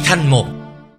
thành một.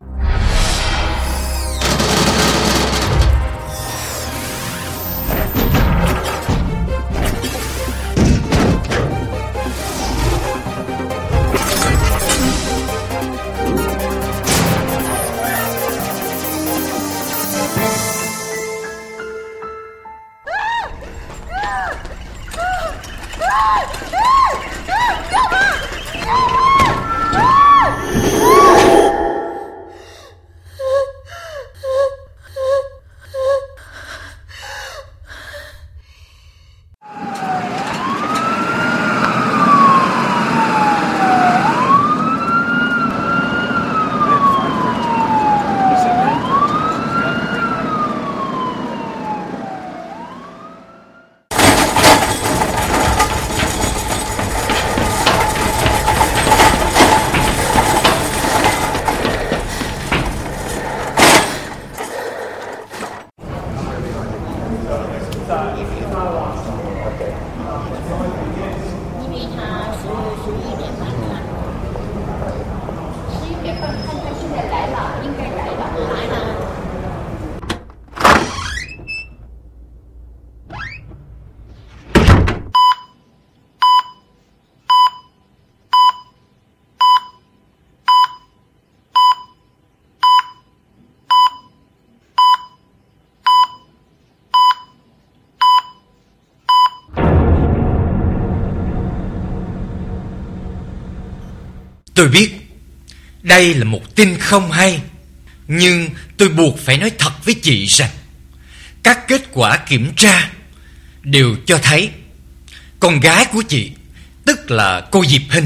Tôi biết đây là một tin không hay, nhưng tôi buộc phải nói thật với chị rằng các kết quả kiểm tra đều cho thấy con gái của chị, tức là cô Diệp Hinh,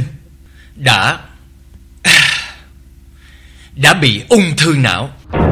đã bị ung thư não.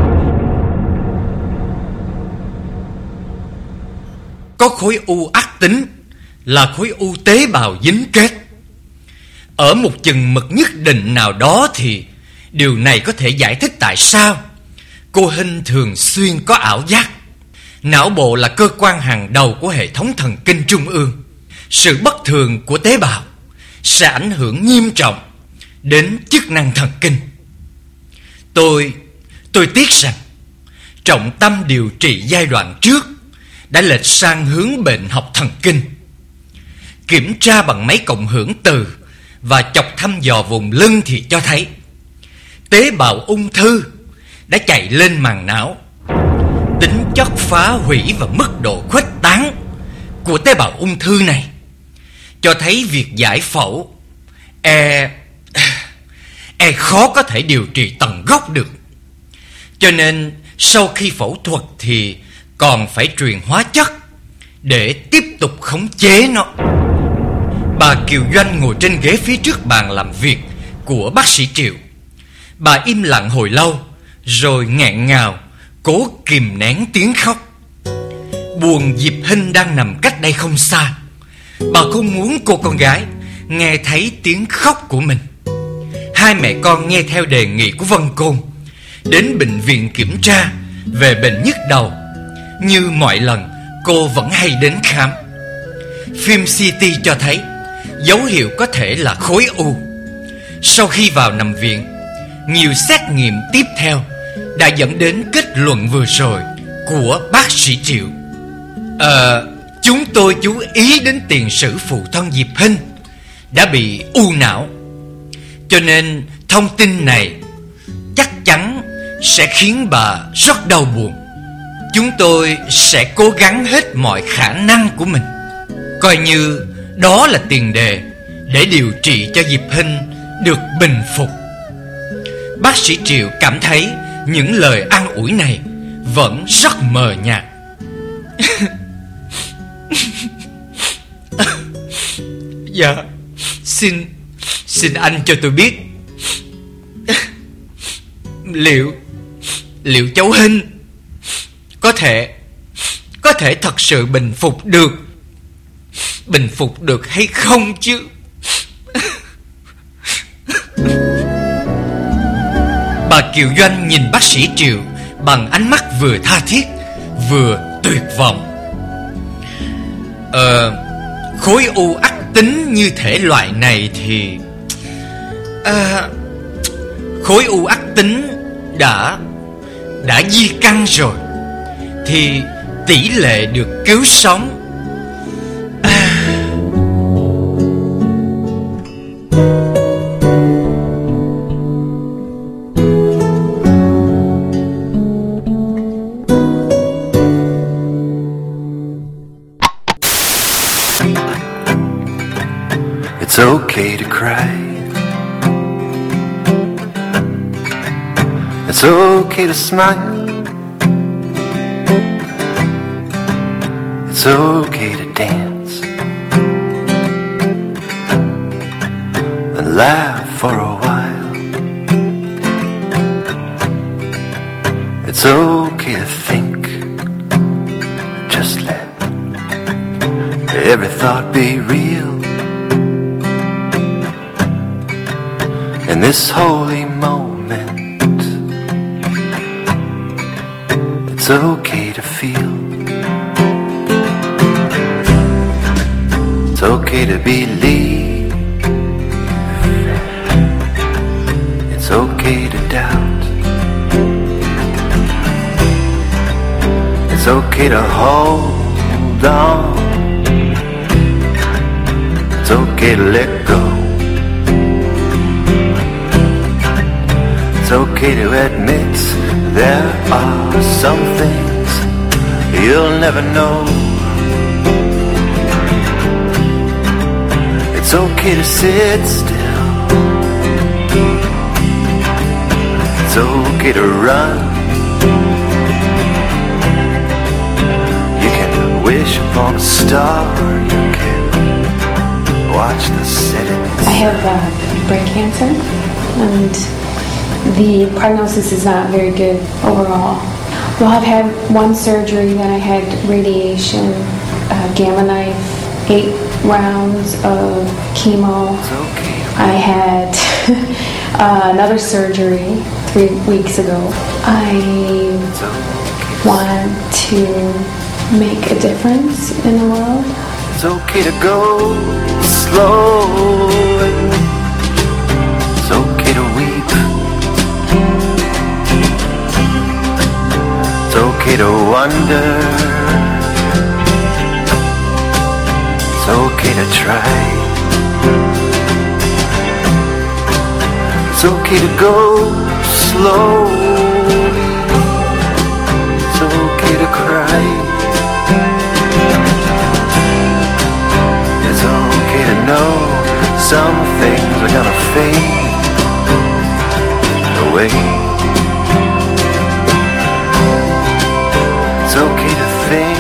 Có khối u ác tính là khối u tế bào dính kết. Ở một chừng mực nhất định nào đó thì điều này có thể giải thích tại sao cô Hinh thường xuyên có ảo giác. Não bộ là cơ quan hàng đầu của hệ thống thần kinh trung ương. Sự bất thường của tế bào sẽ ảnh hưởng nghiêm trọng đến chức năng thần kinh. Tôi tiếc rằng trọng tâm điều trị giai đoạn trước đã lệch sang hướng bệnh học thần kinh. Kiểm tra bằng máy cộng hưởng từ và chọc thăm dò vùng lưng thì cho thấy tế bào ung thư đã chạy lên màng não. Tính chất phá hủy và mức độ khuếch tán của tế bào ung thư này cho thấy việc giải phẫu khó có thể điều trị tận gốc được. Cho nên sau khi phẫu thuật thì còn phải truyền hóa chất để tiếp tục khống chế nó. Bà Kiều Doanh ngồi trên ghế phía trước bàn làm việc của bác sĩ Triệu. Bà im lặng hồi lâu rồi nghẹn ngào cố kìm nén tiếng khóc. Buồn Diệp Hinh đang nằm cách đây không xa. Bà không muốn cô con gái nghe thấy tiếng khóc của mình. Hai mẹ con nghe theo đề nghị của Vân Côn đến bệnh viện kiểm tra về bệnh nhức đầu. Như mọi lần, cô vẫn hay đến khám. Phim CT cho thấy dấu hiệu có thể là khối u. Sau khi vào nằm viện, nhiều xét nghiệm tiếp theo đã dẫn đến kết luận vừa rồi của bác sĩ Triệu. Chúng tôi chú ý đến tiền sử phụ thân Diệp Hinh đã bị u não, cho nên thông tin này chắc chắn sẽ khiến bà rất đau buồn. Chúng tôi sẽ cố gắng hết mọi khả năng của mình, coi như đó là tiền đề để điều trị cho Diệp Hinh được bình phục. Bác sĩ Triệu cảm thấy những lời an ủi này vẫn rất mờ nhạt. Dạ, xin anh cho tôi biết liệu cháu Hinh có thể thật sự bình phục được hay không chứ? Bà Kiều Doanh nhìn bác sĩ Triệu bằng ánh mắt vừa tha thiết vừa tuyệt vọng. Khối u ác tính như thể loại này thì khối u ác tính đã di căn rồi, thì tỷ lệ được cứu sống It's okay to cry. It's okay to smile. It's okay to dance and laugh for a while. It's okay to think. Just let every thought be real. In this holy moment, it's okay to feel. It's okay to believe. It's okay to doubt. It's okay to hold on. It's okay to let go. It's okay to admit there are some things you'll never know. It's okay to sit still. It's okay to run. You can wish upon a star. You can watch the setting sun. I have brain cancer, and the prognosis is not very good overall. Well, I've had one surgery, then I had radiation, gamma knife, 8 rounds of chemo. I had another surgery 3 weeks ago. I want to make a difference in the world. It's okay to go slow. It's okay to weep. It's okay to wonder. It's okay to try. It's okay to go slowly. It's okay to cry. It's okay to know some things are gonna fade away. It's okay to think.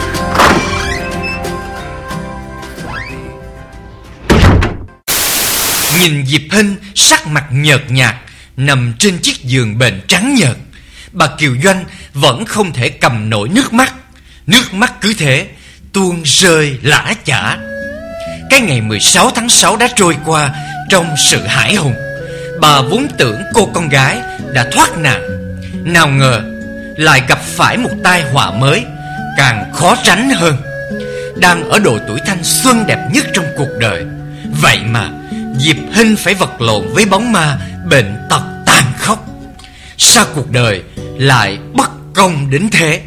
Nhìn Diệp Hinh sắc mặt nhợt nhạt nằm trên chiếc giường bệnh trắng nhợt, bà Kiều Doanh vẫn không thể cầm nổi nước mắt. Nước mắt cứ thế tuôn rơi lã chã. Cái ngày 16 tháng 6 đã trôi qua trong sự hãi hùng. Bà vốn tưởng cô con gái đã thoát nạn, nào ngờ lại gặp phải một tai họa mới, càng khó tránh hơn. Đang ở độ tuổi thanh xuân đẹp nhất trong cuộc đời, vậy mà Diệp Hinh phải vật lộn với bóng ma bệnh tật tàn khốc. Sao cuộc đời lại bất công đến thế?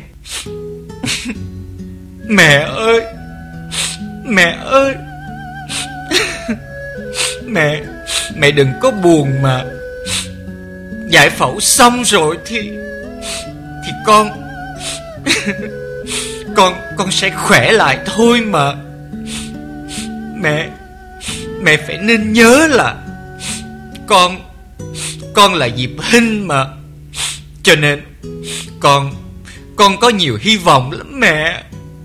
Mẹ ơi! Mẹ ơi! Mẹ đừng có buồn mà. Giải phẫu xong rồi thì con sẽ khỏe lại thôi mà. Mẹ phải nên nhớ là con là Diệp Hinh mà. Cho nên con có nhiều hy vọng lắm mẹ.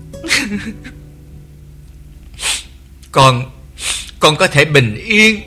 Con có thể bình yên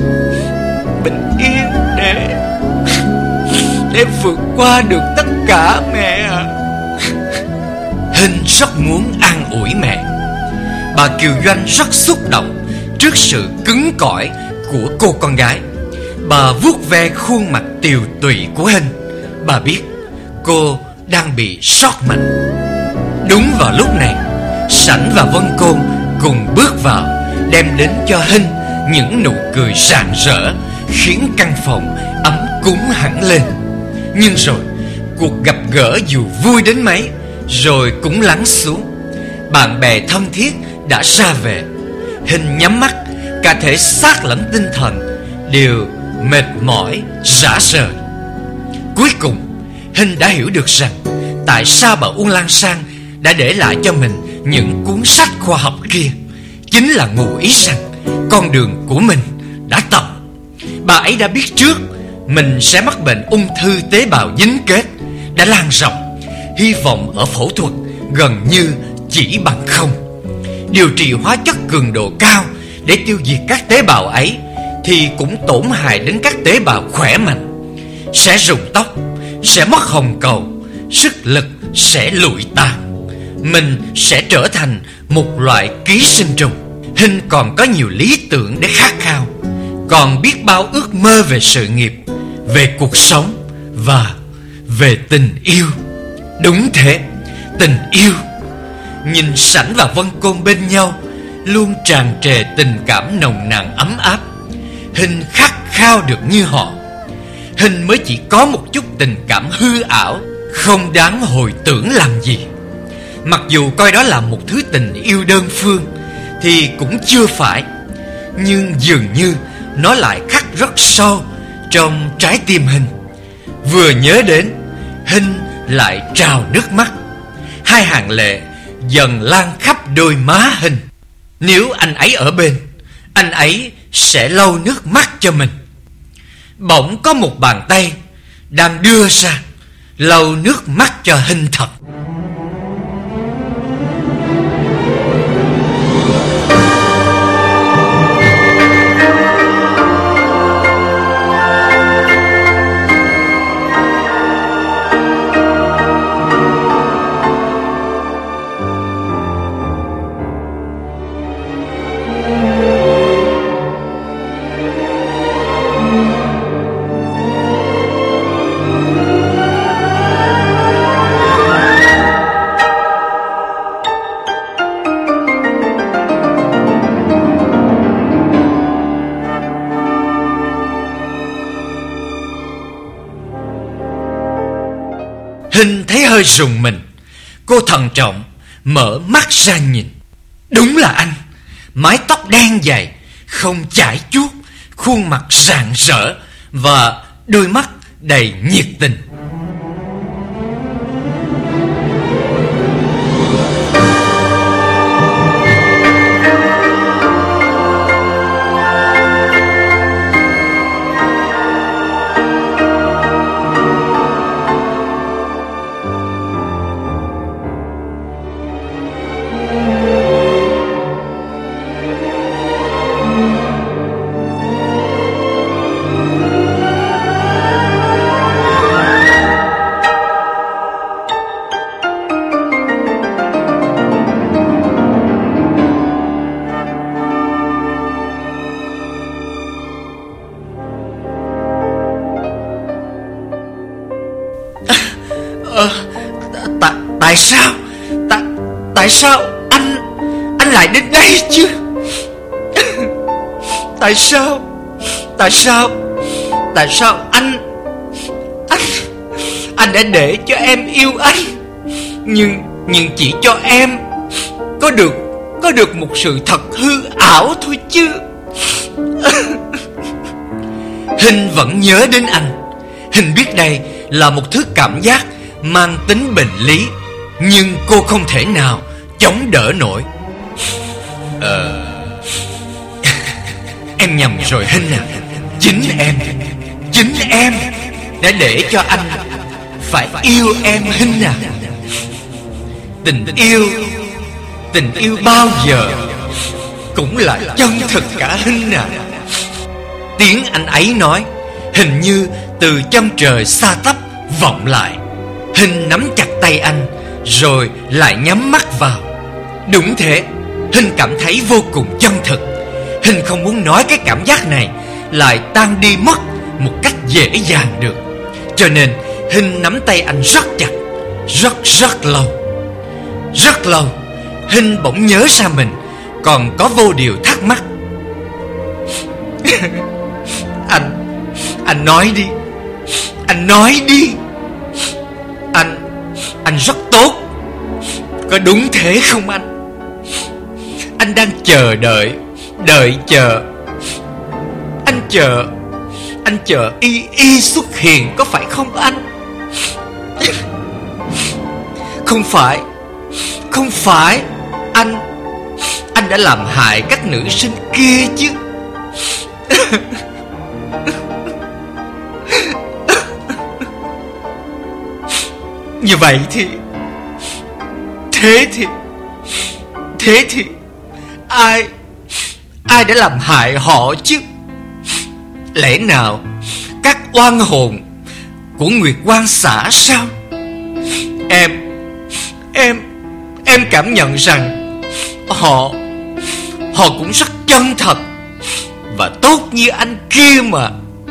để vượt qua được tất cả mẹ ạ. Hinh rất muốn an ủi mẹ. Bà Kiều Doanh rất xúc động trước sự cứng cỏi của cô con gái. Bà vuốt ve khuôn mặt tiều tụy của Hinh. Bà biết cô đang bị sốc mạnh. Đúng vào lúc này, Sảnh và Vân Côn cùng bước vào, đem đến cho Hinh những nụ cười rạng rỡ, khiến căn phòng ấm cúng hẳn lên. Nhưng rồi cuộc gặp gỡ dù vui đến mấy rồi cũng lắng xuống. Bạn bè thân thiết đã ra về. Hình nhắm mắt, cả thể xác lẫn tinh thần đều mệt mỏi rã rời. Cuối cùng Hình đã hiểu được rằng tại sao bà Uông Lan Sang đã để lại cho mình những cuốn sách khoa học kia. Chính là ngụ ý rằng con đường của mình đã tận. Bà ấy đã biết trước mình sẽ mắc bệnh ung thư tế bào dính kết đã lan rộng. Hy vọng ở phẫu thuật gần như chỉ bằng không. Điều trị hóa chất cường độ cao để tiêu diệt các tế bào ấy thì cũng tổn hại đến các tế bào khỏe mạnh. Sẽ rụng tóc, sẽ mất hồng cầu, sức lực sẽ lụi tàn. Mình sẽ trở thành một loại ký sinh trùng. Hình còn có nhiều lý tưởng để khát khao, còn biết bao ước mơ về sự nghiệp, về cuộc sống và về tình yêu. Đúng thế, tình yêu. Nhìn Sảnh và Vân Côn bên nhau, luôn tràn trề tình cảm nồng nàn ấm áp. Hình khát khao được như họ. Hình mới chỉ có một chút tình cảm hư ảo, không đáng hồi tưởng làm gì. Mặc dù coi đó là một thứ tình yêu đơn phương thì cũng chưa phải, nhưng dường như nó lại khắc rất sâu trong trái tim Hình. Vừa nhớ đến, Hình lại trào nước mắt. Hai hàng lệ dần lan khắp đôi má Hình. Nếu anh ấy ở bên, anh ấy sẽ lau nước mắt cho mình. Bỗng có một bàn tay đang đưa ra lau nước mắt cho Hình thật. Hình thấy hơi rùng mình. Cô thận trọng mở mắt ra nhìn. Đúng là anh. Mái tóc đen dày, không chải chuốt, khuôn mặt rạng rỡ và đôi mắt đầy nhiệt tình. Tại sao anh lại đến đây chứ? Tại sao anh đã để cho em yêu anh, nhưng chỉ cho em có được một sự thật hư ảo thôi chứ. Hình vẫn nhớ đến anh. Hình biết đây là một thứ cảm giác mang tính bệnh lý, nhưng cô không thể nào chống đỡ nổi. Em nhầm rồi Hình à. Chính em đã để cho anh phải yêu em Hình à. Tình yêu bao giờ cũng là chân thực cả Hình à. Tiếng anh ấy nói hình như từ chân trời xa tắp vọng lại. Hình nắm chặt tay anh rồi lại nhắm mắt vào. Đúng thế, Hình cảm thấy vô cùng chân thực. Hình không muốn nói cái cảm giác này lại tan đi mất một cách dễ dàng được. Cho nên Hình nắm tay anh rất chặt, rất lâu. Rất lâu, Hình bỗng nhớ ra mình còn có vô điều thắc mắc. Anh nói đi. Anh nói đi. Anh rất tốt. Có đúng thế không anh? Anh đang chờ đợi. Anh chờ Y xuất hiện, có phải không anh? Không phải Anh đã làm hại các nữ sinh kia chứ. Như vậy thì Thế thì Ai đã làm hại họ chứ? Lẽ nào các oan hồn của Nguyệt Quang xã sao? Em cảm nhận rằng Họ cũng rất chân thật và tốt như anh kia mà.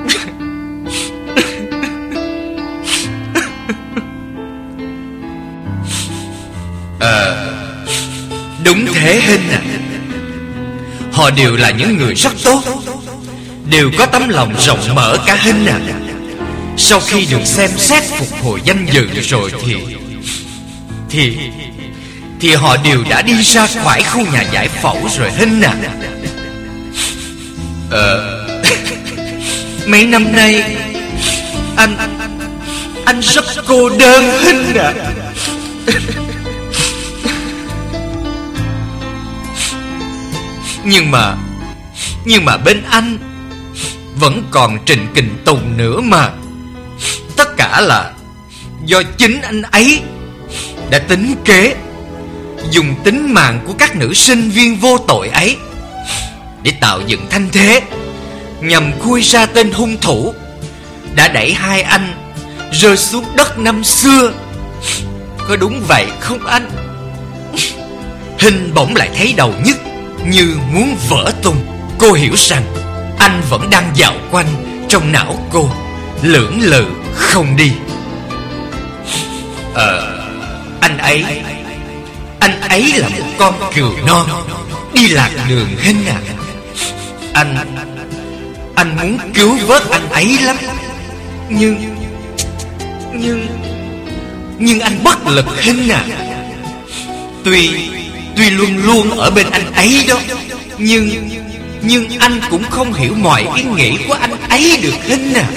Đúng thế Hinh à. Họ đều là những người rất tốt, đều có tấm lòng rộng mở cả Hinh à. Sau khi được xem xét phục hồi danh dự rồi thì họ đều đã đi ra khỏi khu nhà giải phẫu rồi Hinh à. Mấy năm nay anh rất cô đơn Hinh à. Nhưng mà bên anh vẫn còn Trịnh Kình Tùng nữa mà. Tất cả là do chính anh ấy đã tính kế, dùng tính mạng của các nữ sinh viên vô tội ấy để tạo dựng thanh thế, nhằm khui ra tên hung thủ đã đẩy hai anh rơi xuống đất năm xưa. Có đúng vậy không anh? Hinh bỗng lại thấy đầu nhức như muốn vỡ tung. Cô hiểu rằng anh vẫn đang dạo quanh trong não cô, lưỡng lự không đi. Anh ấy là một con cừu non đi lạc đường Hinh à. Anh muốn cứu vớt anh ấy lắm. Nhưng anh bất lực Hinh à. Tuy luôn luôn ở bên anh ấy đó, nhưng anh cũng không hiểu mọi ý nghĩ của anh ấy được Hinh à.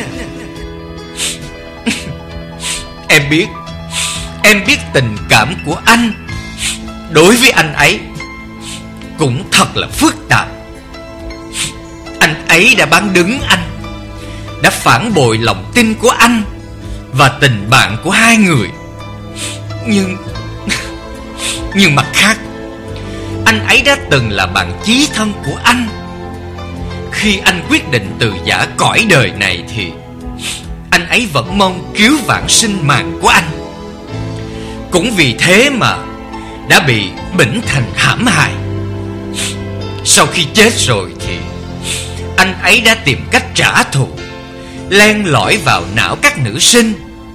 Em biết tình cảm của anh đối với anh ấy cũng thật là phức tạp. Anh ấy đã bán đứng anh, đã phản bội lòng tin của anh và tình bạn của hai người. Nhưng mặt khác, anh ấy đã từng là bạn chí thân của anh. Khi anh quyết định từ giã cõi đời này thì anh ấy vẫn mong cứu vãn sinh mạng của anh. Cũng vì thế mà đã bị Bỉnh Thành hãm hại. Sau khi chết rồi thì anh ấy đã tìm cách trả thù, len lỏi vào não các nữ sinh,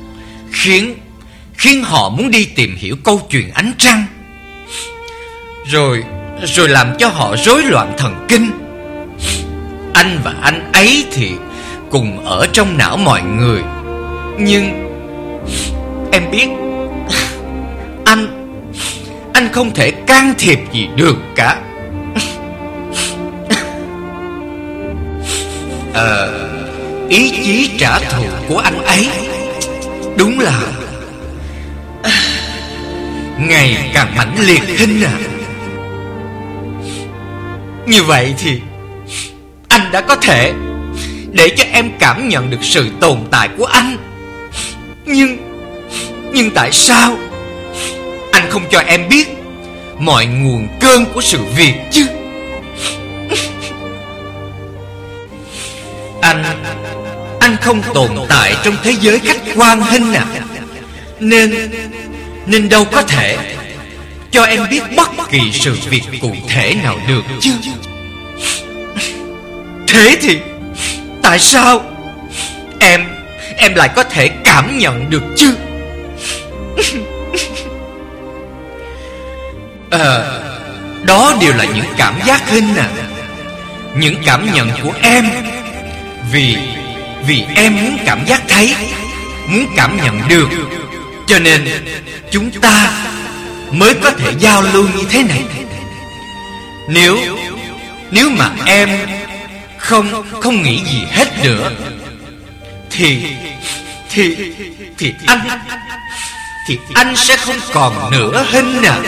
khiến họ muốn đi tìm hiểu câu chuyện ánh trăng, rồi làm cho họ rối loạn thần kinh. Anh và anh ấy thì cùng ở trong não mọi người. Nhưng em biết, anh không thể can thiệp gì được cả. Ý chí trả thù của anh ấy đúng là ngày càng mãnh liệt Hinh à. Như vậy thì anh đã có thể để cho em cảm nhận được sự tồn tại của anh. Nhưng tại sao anh không cho em biết mọi nguồn cơn của sự việc chứ? Anh không tồn tại trong thế giới khách quan Hinh à. Nên đâu có thể cho em biết bất kỳ sự việc cụ thể nào được chứ. Thế thì tại sao em lại có thể cảm nhận được chứ? Đó đều là những cảm giác Hinh à. Những cảm nhận của em Vì em muốn cảm giác thấy, muốn cảm nhận được, cho nên chúng ta mới có thể giao lưu như thế này. Nếu mà em không nghĩ gì hết nữa thì anh sẽ không còn nữa Hinh à.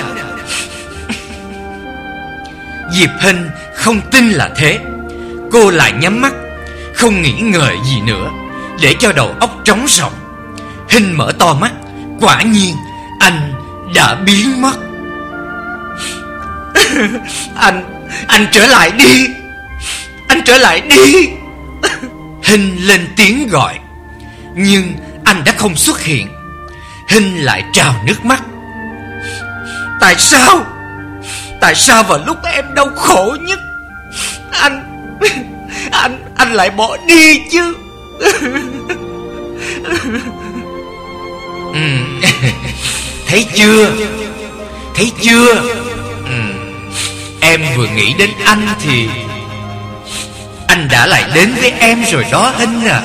Diệp Hinh không tin là thế. Cô lại nhắm mắt, không nghĩ ngợi gì nữa, để cho đầu óc trống rỗng. Hinh mở to mắt, quả nhiên anh đã biến mất. Anh trở lại đi, anh trở lại đi. Hinh lên tiếng gọi, nhưng anh đã không xuất hiện. Hinh lại trào nước mắt. Tại sao vào lúc em đau khổ nhất anh lại bỏ đi chứ? Thấy chưa? Em vừa nghĩ đến anh thì anh đã lại đến với em rồi đó Hinh à.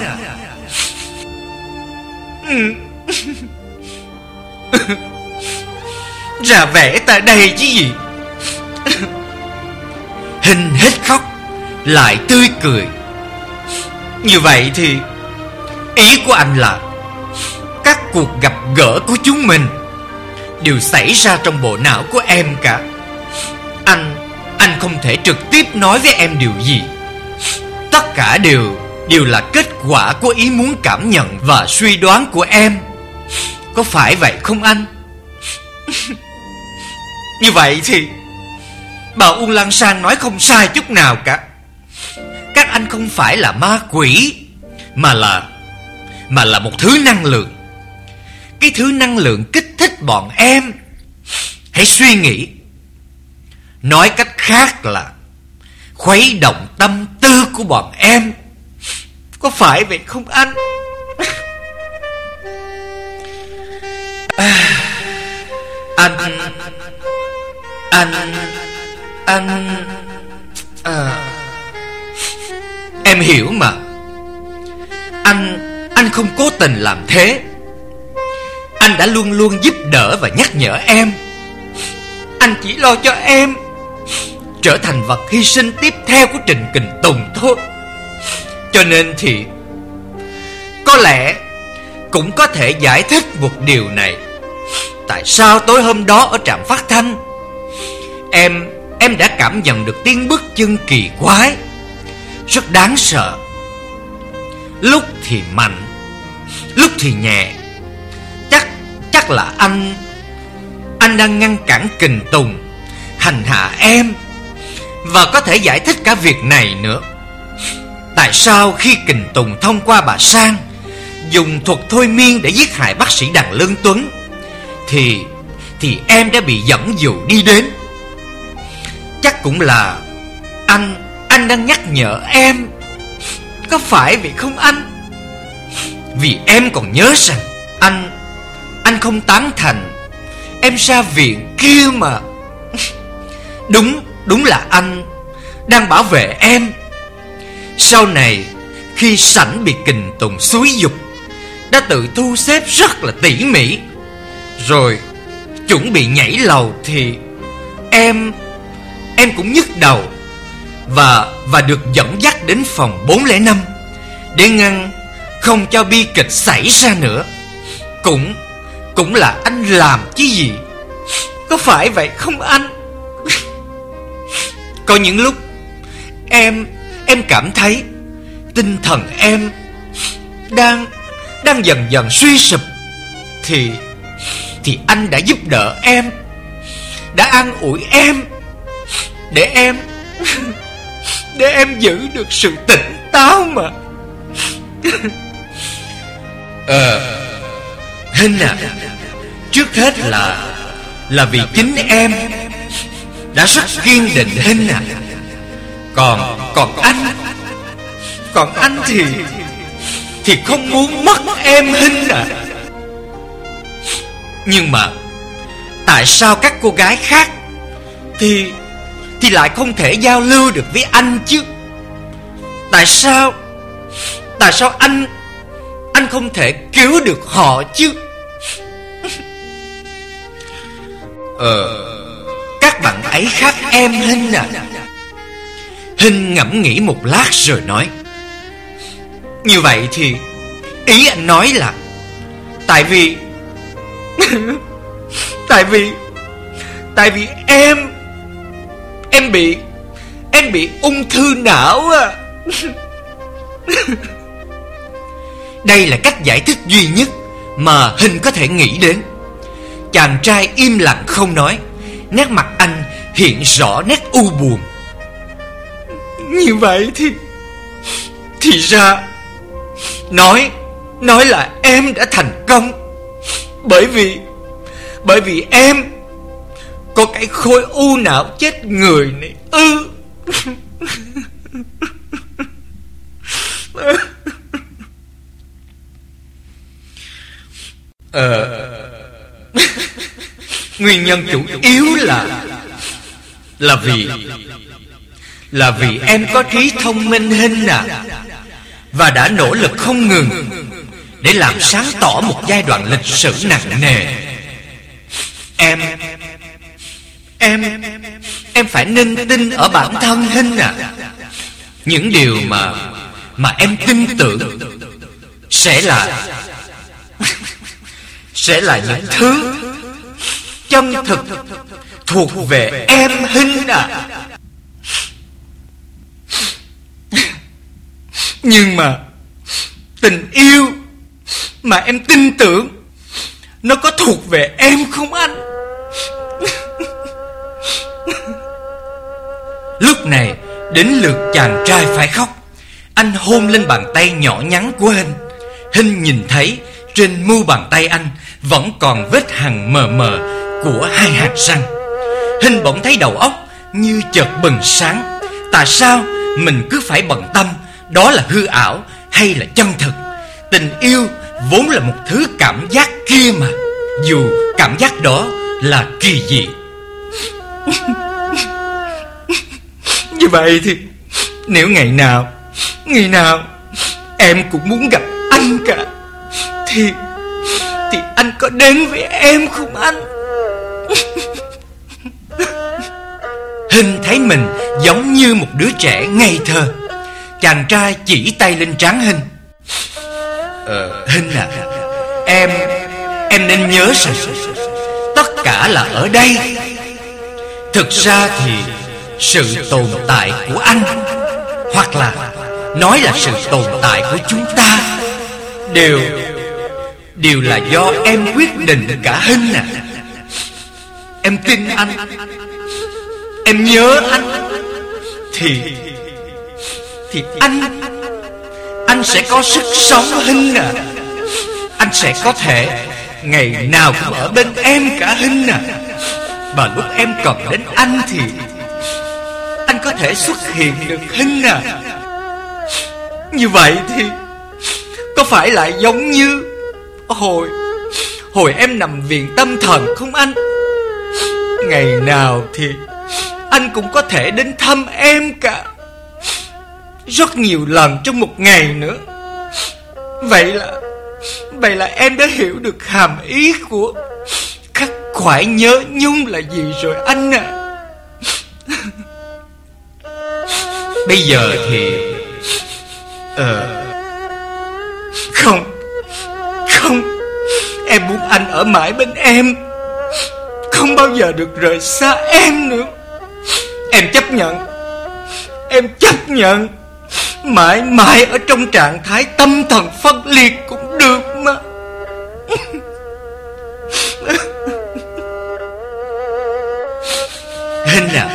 Ra vẻ tại đây chứ gì. Hinh hết khóc lại tươi cười. Như vậy thì ý của anh là các cuộc gặp gỡ của chúng mình đều xảy ra trong bộ não của em cả. Anh không thể trực tiếp nói với em điều gì. Tất cả đều là kết quả của ý muốn cảm nhận và suy đoán của em. Có phải vậy không anh? Như vậy thì bà Uông Lan Sang nói không sai chút nào cả. Các anh không phải là ma quỷ, mà là một thứ năng lượng. Cái thứ năng lượng kích thích bọn em. Hãy suy nghĩ. Nói cách khác là khuấy động tâm tư của bọn em. Có phải vậy không anh? Em hiểu mà. Anh không cố tình làm thế. Anh đã luôn luôn giúp đỡ và nhắc nhở em. Anh chỉ lo cho em trở thành vật hy sinh tiếp theo của Trình Kình Tùng thôi. Cho nên thì có lẽ cũng có thể giải thích một điều này. Tại sao tối hôm đó ở trạm phát thanh em đã cảm nhận được tiếng bước chân kỳ quái, rất đáng sợ. Lúc thì mạnh, lúc thì nhẹ. Chắc là anh đang ngăn cản Kình Tùng hành hạ em. Và có thể giải thích cả việc này nữa. Tại sao khi Kình Tùng thông qua bà Sang dùng thuật thôi miên để giết hại bác sĩ Đặng Lương Tuấn thì em đã bị dẫn dụ đi đến. Chắc cũng là anh đang nhắc nhở em. Có phải vậy không anh? Vì em còn nhớ rằng anh không tán thành em ra viện kia mà. Đúng là anh đang bảo vệ em. Sau này khi Sảnh bị Kình Tùng xúi giục, đã tự thu xếp rất là tỉ mỉ, rồi chuẩn bị nhảy lầu thì em cũng nhức đầu và được dẫn dắt đến phòng 405 để ngăn không cho bi kịch xảy ra nữa. Cũng là anh làm chứ gì. Có phải vậy không anh? Có những lúc em cảm thấy tinh thần em đang dần dần suy sụp thì anh đã giúp đỡ em, đã an ủi em để em giữ được sự tỉnh táo mà. Hinh à, trước hết là vì chính em đã rất kiên định Hinh à. Còn anh thì không muốn mất em Hinh à. Nhưng mà tại sao các cô gái khác thì lại không thể giao lưu được với anh chứ? Tại sao anh không thể cứu được họ chứ? Các bạn ấy khác em Hinh à. Hinh ngẫm nghĩ một lát rồi nói: như vậy thì ý anh nói là tại vì em bị ung thư não à. Đây là cách giải thích duy nhất mà Hinh có thể nghĩ đến. Chàng trai im lặng không nói. Nét mặt anh hiện rõ nét u buồn. Như vậy thì ra nói là em đã thành công, bởi vì em có cái khối u não chết người này ư? Nguyên nhân chủ yếu là vì em có trí thông minh Hinh à, và đã nỗ lực không ngừng để làm sáng tỏ một giai đoạn lịch sử nặng nề. Em phải nên tin ở bản thân Hinh à. Những điều mà em tin tưởng sẽ là những thứ chân thực thuộc về em Hinh à. Nhưng mà tình yêu mà em tin tưởng, nó có thuộc về em không anh? Lúc này đến lượt chàng trai phải khóc. Anh hôn lên bàn tay nhỏ nhắn của Hinh. Hinh nhìn thấy trên mu bàn tay anh vẫn còn vết hằn mờ mờ của 2 hạt răng. Hinh bỗng thấy đầu óc như chợt bừng sáng. Tại sao mình cứ phải bận tâm đó là hư ảo hay là chân thực? Tình yêu vốn là một thứ cảm giác kia mà, dù cảm giác đó là kỳ dị. Như vậy thì nếu ngày nào em cũng muốn gặp anh cả, thì anh có đến với em không anh? Hinh thấy mình giống như một đứa trẻ ngây thơ. Chàng trai chỉ tay lên trán Hinh. Hinh à, em nên nhớ rằng tất cả là ở đây. Thực ra thì sự tồn tại của anh, hoặc là nói là sự tồn tại của chúng ta, đều là do em quyết định cả Hinh à. Em tin anh, em nhớ anh, thì anh sẽ có sức sống Hinh à. Anh sẽ có thể ngày nào cũng ở bên em cả Hinh à. Và lúc em cần đến anh thì anh có thể xuất hiện được Hinh à. Như vậy thì có phải lại giống như hồi em nằm viện tâm thần không anh? Ngày nào thì anh cũng có thể đến thăm em cả, rất nhiều lần trong một ngày nữa. Vậy là em đã hiểu được hàm ý của khắc khoải nhớ nhung là gì rồi anh à. Bây giờ thì Không, em muốn anh ở mãi bên em, không bao giờ được rời xa em nữa. Em chấp nhận mãi mãi ở trong trạng thái tâm thần phân liệt cũng được mà. Hinh à,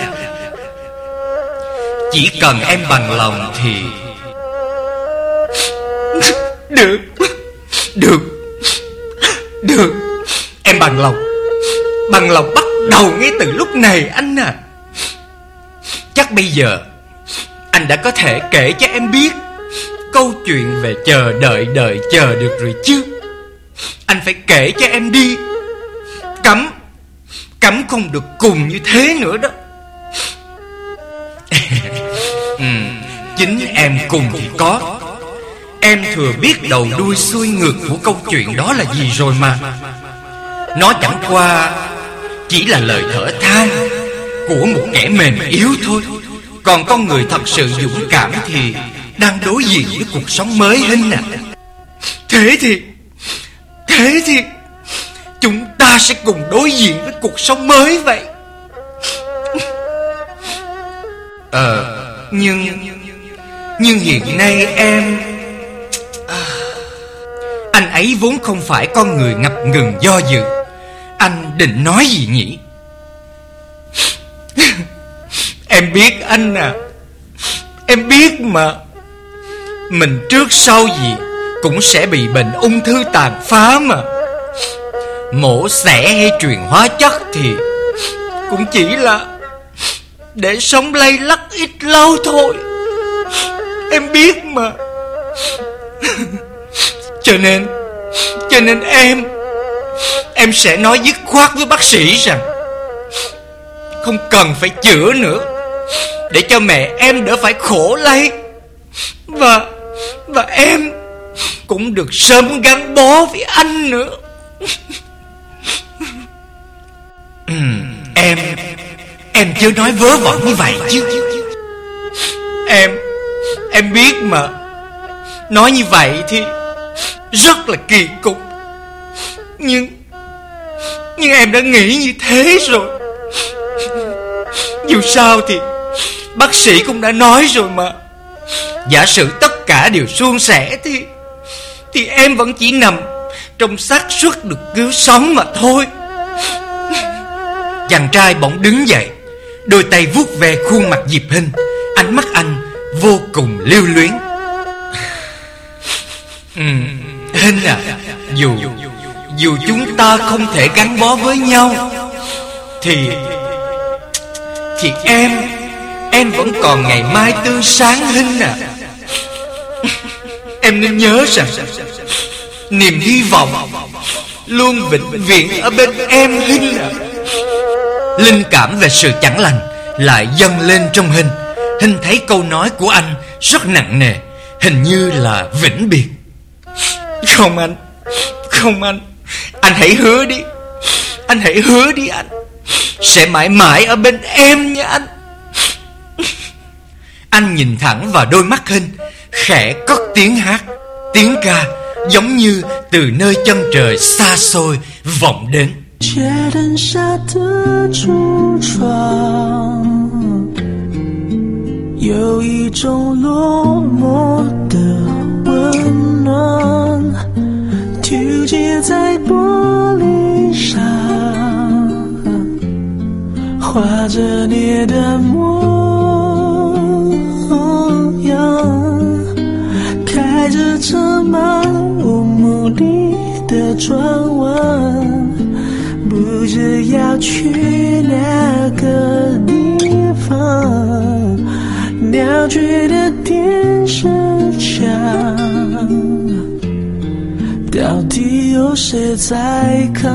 chỉ cần em bằng lòng thì Được. Em bằng lòng bắt đầu ngay từ lúc này anh à. Chắc bây giờ anh đã có thể kể cho em biết câu chuyện về chờ đợi chờ được rồi chứ. Anh phải kể cho em đi. Cấm không được cùng như thế nữa đó. Chính em cùng thì có, Em thừa biết đầu đuôi xuôi ngược của câu chuyện đó là gì rồi mà. Nó chẳng qua chỉ là lời thở than của một kẻ mềm yếu thôi. Còn con người thật sự dũng cảm thì đang đối diện với cuộc sống mới Hinh à. Thế thì chúng ta sẽ cùng đối diện với cuộc sống mới vậy. Nhưng hiện nay em... Anh ấy vốn không phải con người ngập ngừng do dự. Anh định nói gì nhỉ? Em biết anh à. Em biết mà. Mình trước sau gì cũng sẽ bị bệnh ung thư tàn phá mà. Mổ xẻ hay truyền hóa chất thì cũng chỉ là để sống lay lắc ít lâu thôi. Em biết mà. Cho nên em sẽ nói dứt khoát với bác sĩ rằng không cần phải chữa nữa, để cho mẹ em đỡ phải khổ lây. Và em cũng được sớm gắn bó với anh nữa. Em chưa nói vớ vẩn như vậy chứ. Em biết mà. Nói như vậy thì rất là kỳ cục. Nhưng em đã nghĩ như thế rồi. Dù sao thì bác sĩ cũng đã nói rồi mà. Giả sử tất cả đều suôn sẻ thì em vẫn chỉ nằm trong xác suất được cứu sống mà thôi. Chàng trai bỗng đứng dậy, đôi tay vuốt ve khuôn mặt Diệp Hinh. Ánh mắt anh vô cùng lưu luyến. Hinh à, dù chúng ta không thể gắn bó với nhau thì em vẫn còn ngày mai tươi sáng Hinh à. Em nên nhớ rằng niềm hy vọng luôn vĩnh viễn ở bên em Hinh à. Linh cảm về sự chẳng lành lại dâng lên trong Hinh. Hinh thấy câu nói của anh rất nặng nề, hình như là vĩnh biệt. Không anh hãy hứa đi. Anh hãy hứa đi anh. Sẽ mãi mãi ở bên em nha anh. Anh nhìn thẳng vào đôi mắt Hinh, khẽ cất tiếng hát, tiếng ca giống như từ nơi chân trời xa xôi vọng đến. 街灯下的橱窗，有一种落寞的温暖，纠结在玻璃上，画着你的模样，开着车漫无目的的转弯。 不知要去哪个地方，鸟居的电视墙，到底有谁在看？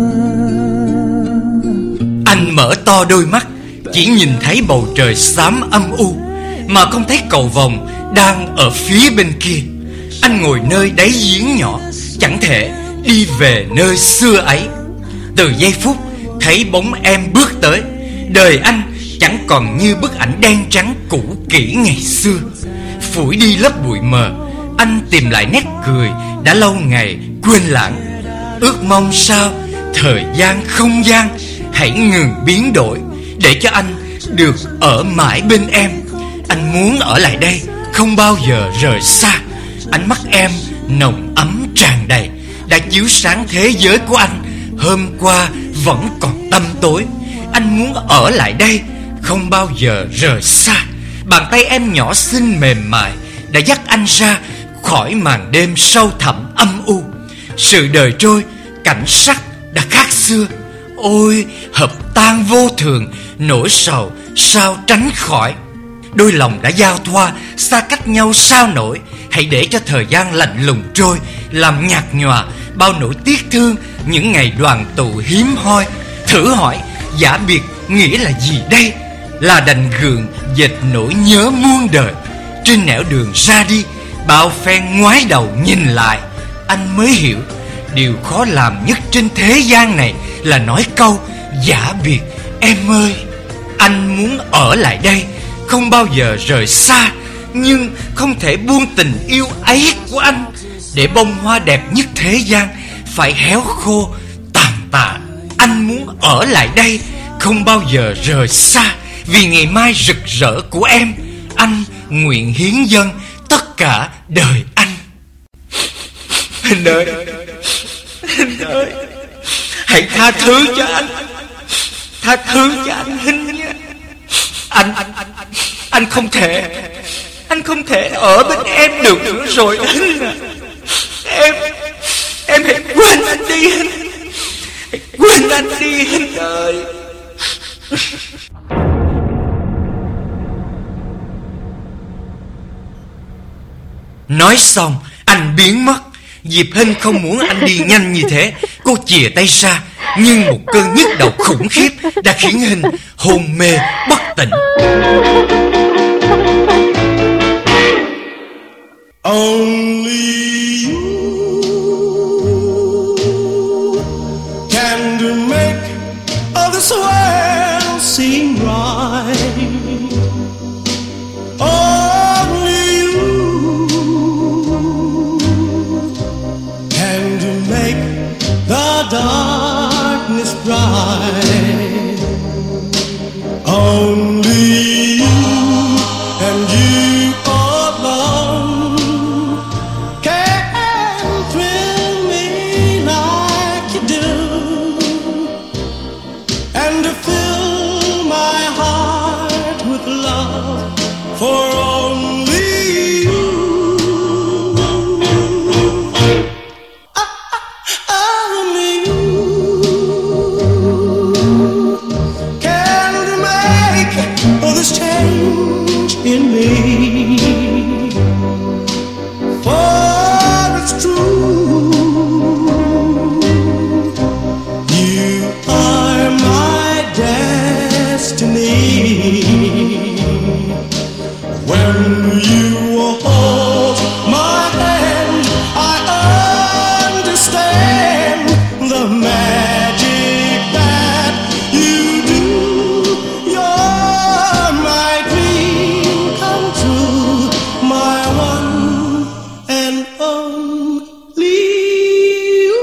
Anh mở to đôi mắt, chỉ nhìn thấy bầu trời xám âm u, mà không thấy cầu vồng đang ở phía bên kia. Anh ngồi nơi đáy giếng nhỏ, chẳng thể đi về nơi xưa ấy. Từ giây phút thấy bóng em bước tới, đời anh chẳng còn như bức ảnh đen trắng cũ kỹ ngày xưa. Phủi đi lớp bụi mờ, anh tìm lại nét cười đã lâu ngày quên lãng. Ước mong sao thời gian không gian hãy ngừng biến đổi, để cho anh được ở mãi bên em. Anh muốn ở lại đây, không bao giờ rời xa. Ánh mắt em nồng ấm tràn đầy, đã chiếu sáng thế giới của anh. Hôm qua vẫn còn tăm tối. Anh muốn ở lại đây, không bao giờ rời xa. Bàn tay em nhỏ xinh mềm mại đã dắt anh ra khỏi màn đêm sâu thẳm âm u. Sự đời trôi, cảnh sắc đã khác xưa. Ôi hợp tan vô thường, nỗi sầu sao tránh khỏi. Đôi lòng đã giao thoa, xa cách nhau sao nổi. Hãy để cho thời gian lạnh lùng trôi, làm nhạt nhòa bao nỗi tiếc thương những ngày đoàn tụ hiếm hoi. Thử hỏi giả biệt nghĩa là gì đây? Là đành gượng dệt nỗi nhớ muôn đời. Trên nẻo đường ra đi, Bao phen ngoái đầu nhìn lại, anh mới hiểu điều khó làm nhất trên thế gian này là nói câu giả biệt em ơi. Anh muốn ở lại đây, không bao giờ rời xa, nhưng không thể buông tình yêu ấy của anh để bông hoa đẹp nhất thế gian phải héo khô tàn tạ. Anh muốn ở lại đây, không bao giờ rời xa, vì ngày mai rực rỡ của em. Anh nguyện hiến dâng tất cả đời anh. Anh ơi, anh ơi, hãy tha thứ cho anh, tha thứ cho anh Hinh nha. Anh không thể ở bên em được nữa rồi Hinh à. Em hãy quên anh đi Hinh, hãy quên anh đi Hinh ơi. Nói xong anh biến mất. Diệp Hinh không muốn anh đi nhanh như thế. Cô chìa tay ra, nhưng một cơn nhức đầu khủng khiếp đã khiến Hinh hôn mê bất tỉnh. Only you can make all this world seem right. Only you can make the darkness bright. Only you and you alone can thrill me like you do, and to fill my heart with love for only you. Only you can make all this change in me. For it's true, you are my destiny. When you hold my hand, I understand the magic that you do. You're my dream come true, my one and only you.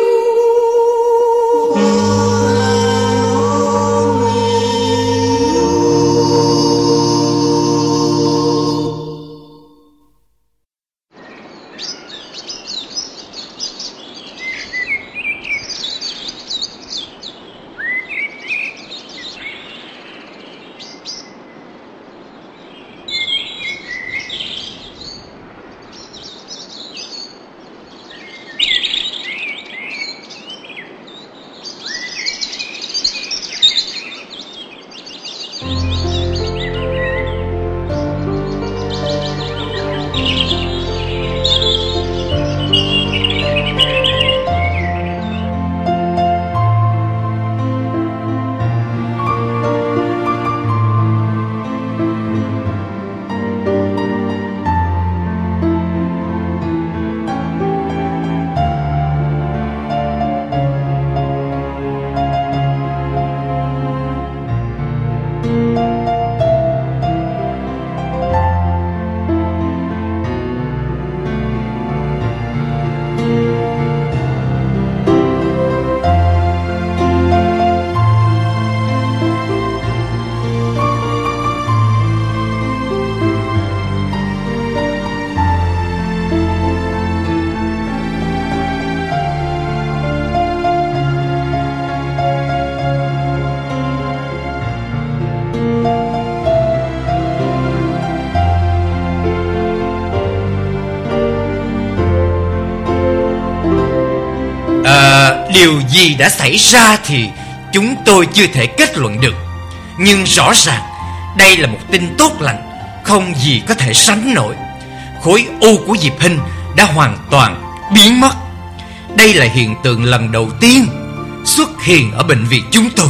Điều gì đã xảy ra thì chúng tôi chưa thể kết luận được, nhưng rõ ràng đây là một tin tốt lành, không gì có thể sánh nổi. Khối u của Diệp Hinh đã hoàn toàn biến mất. Đây là hiện tượng lần đầu tiên xuất hiện ở bệnh viện chúng tôi.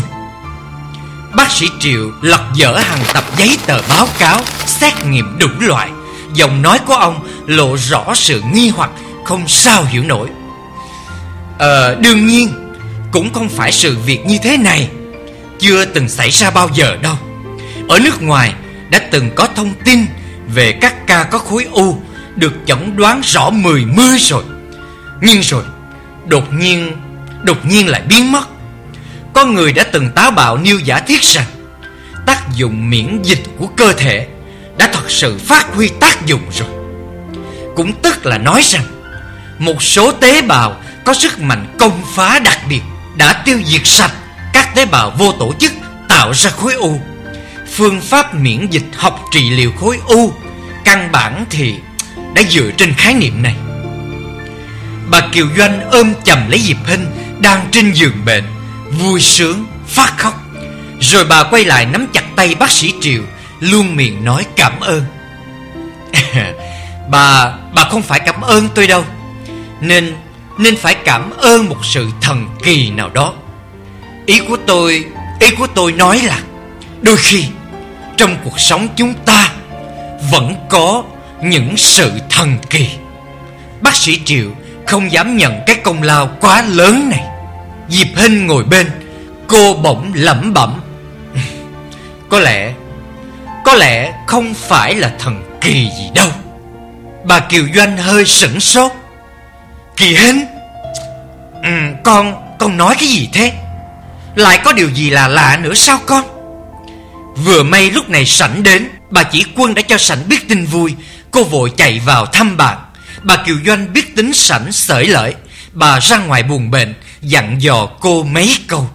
Bác sĩ Triệu lật dở hàng tập giấy tờ báo cáo xét nghiệm đủ loại. Giọng nói của ông lộ rõ sự nghi hoặc không sao hiểu nổi. Đương nhiên cũng không phải sự việc như thế này chưa từng xảy ra bao giờ đâu. Ở nước ngoài đã từng có thông tin về các ca có khối u được chẩn đoán rõ 10 rồi. Nhưng rồi đột nhiên lại biến mất. Có người đã từng táo bạo nêu giả thiết rằng tác dụng miễn dịch của cơ thể đã thật sự phát huy tác dụng rồi. Cũng tức là nói rằng một số tế bào có sức mạnh công phá đặc biệt đã tiêu diệt sạch các tế bào vô tổ chức tạo ra khối u. Phương pháp miễn dịch học trị liệu khối u căn bản thì đã dựa trên khái niệm này. Bà Kiều Doanh ôm chầm lấy Diệp Hinh đang trên giường bệnh, vui sướng phát khóc. Rồi bà quay lại nắm chặt tay bác sĩ Triều, luôn miệng nói cảm ơn. Bà không phải cảm ơn tôi đâu, nên phải cảm ơn một sự thần kỳ nào đó. Ý của tôi nói là đôi khi trong cuộc sống chúng ta vẫn có những sự thần kỳ. Bác sĩ Triệu không dám nhận cái công lao quá lớn này. Diệp Hinh ngồi bên, cô bỗng lẩm bẩm: Có lẽ không phải là thần kỳ gì đâu. Bà Kiều Doanh hơi sửng sốt. Kỳ Hinh, con nói cái gì thế? Lại có điều gì là lạ nữa sao con? Vừa may lúc này Sảnh đến, bà chỉ Quân đã cho Sảnh biết tin vui. Cô vội chạy vào thăm bạn. Bà Kiều Doanh biết tính Sảnh xởi lởi, bà ra ngoài buồng bệnh dặn dò cô mấy câu.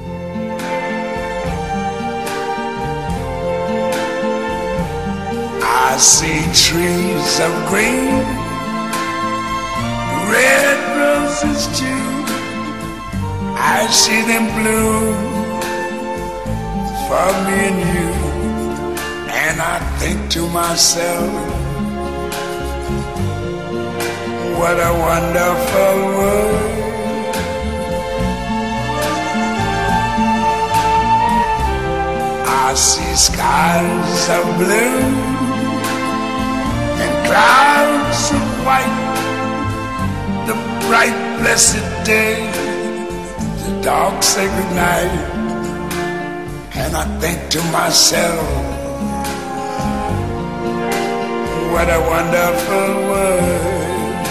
I see trees of green, red roses too. I see them bloom for me and you. And I think to myself, what a wonderful world. I see skies of blue and clouds of white, the bright blessed day, the dark sacred night. And I think to myself, what a wonderful world.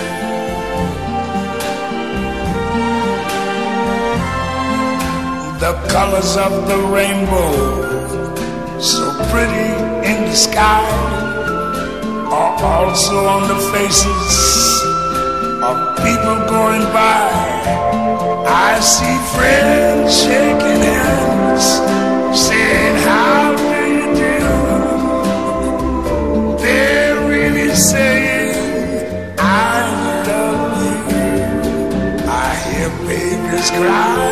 The colors of the rainbow, so pretty in the sky, are also on the faces of people going by. I see friends shaking hands, saying how do you do. They're really saying I love you. I hear babies cry,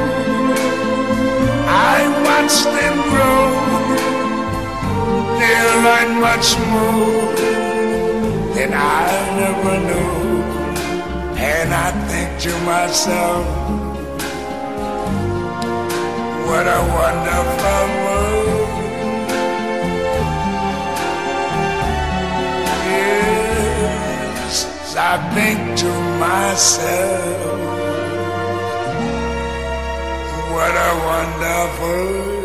I watch them grow. They'll learn much more than I never knew. And I think to myself, what a wonderful world. Yes, I think to myself, what a wonderful world.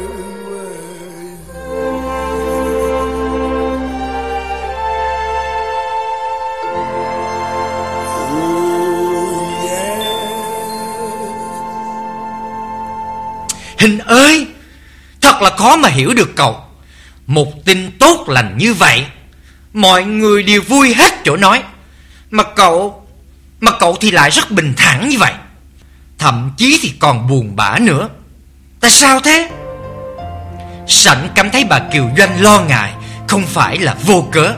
Oh, yeah. Hinh ơi, thật là khó mà hiểu được cậu. Một tin tốt lành như vậy, mọi người đều vui hết chỗ nói, mà cậu thì lại rất bình thản như vậy. Thậm chí thì còn buồn bã nữa. Tại sao thế? Sảnh cảm thấy bà Kiều Doanh lo ngại không phải là vô cớ.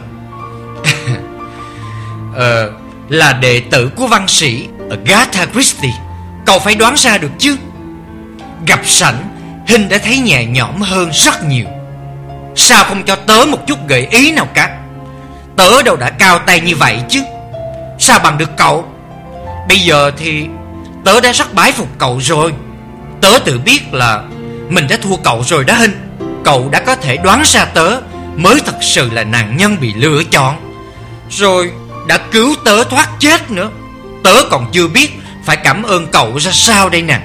Là đệ tử của văn sĩ Agatha Christie, cậu phải đoán ra được chứ. Gặp Sảnh, Hinh đã thấy nhẹ nhõm hơn rất nhiều. Sao không cho tớ một chút gợi ý nào cả? Tớ đâu đã cao tay như vậy chứ. Sao bằng được cậu? Bây giờ thì tớ đã rất bái phục cậu rồi. Tớ tự biết là mình đã thua cậu rồi đó Hinh. Cậu đã có thể đoán ra tớ mới thật sự là nạn nhân bị lựa chọn. đã cứu tớ thoát chết nữa. Tớ còn chưa biết phải cảm ơn cậu ra sao đây nè.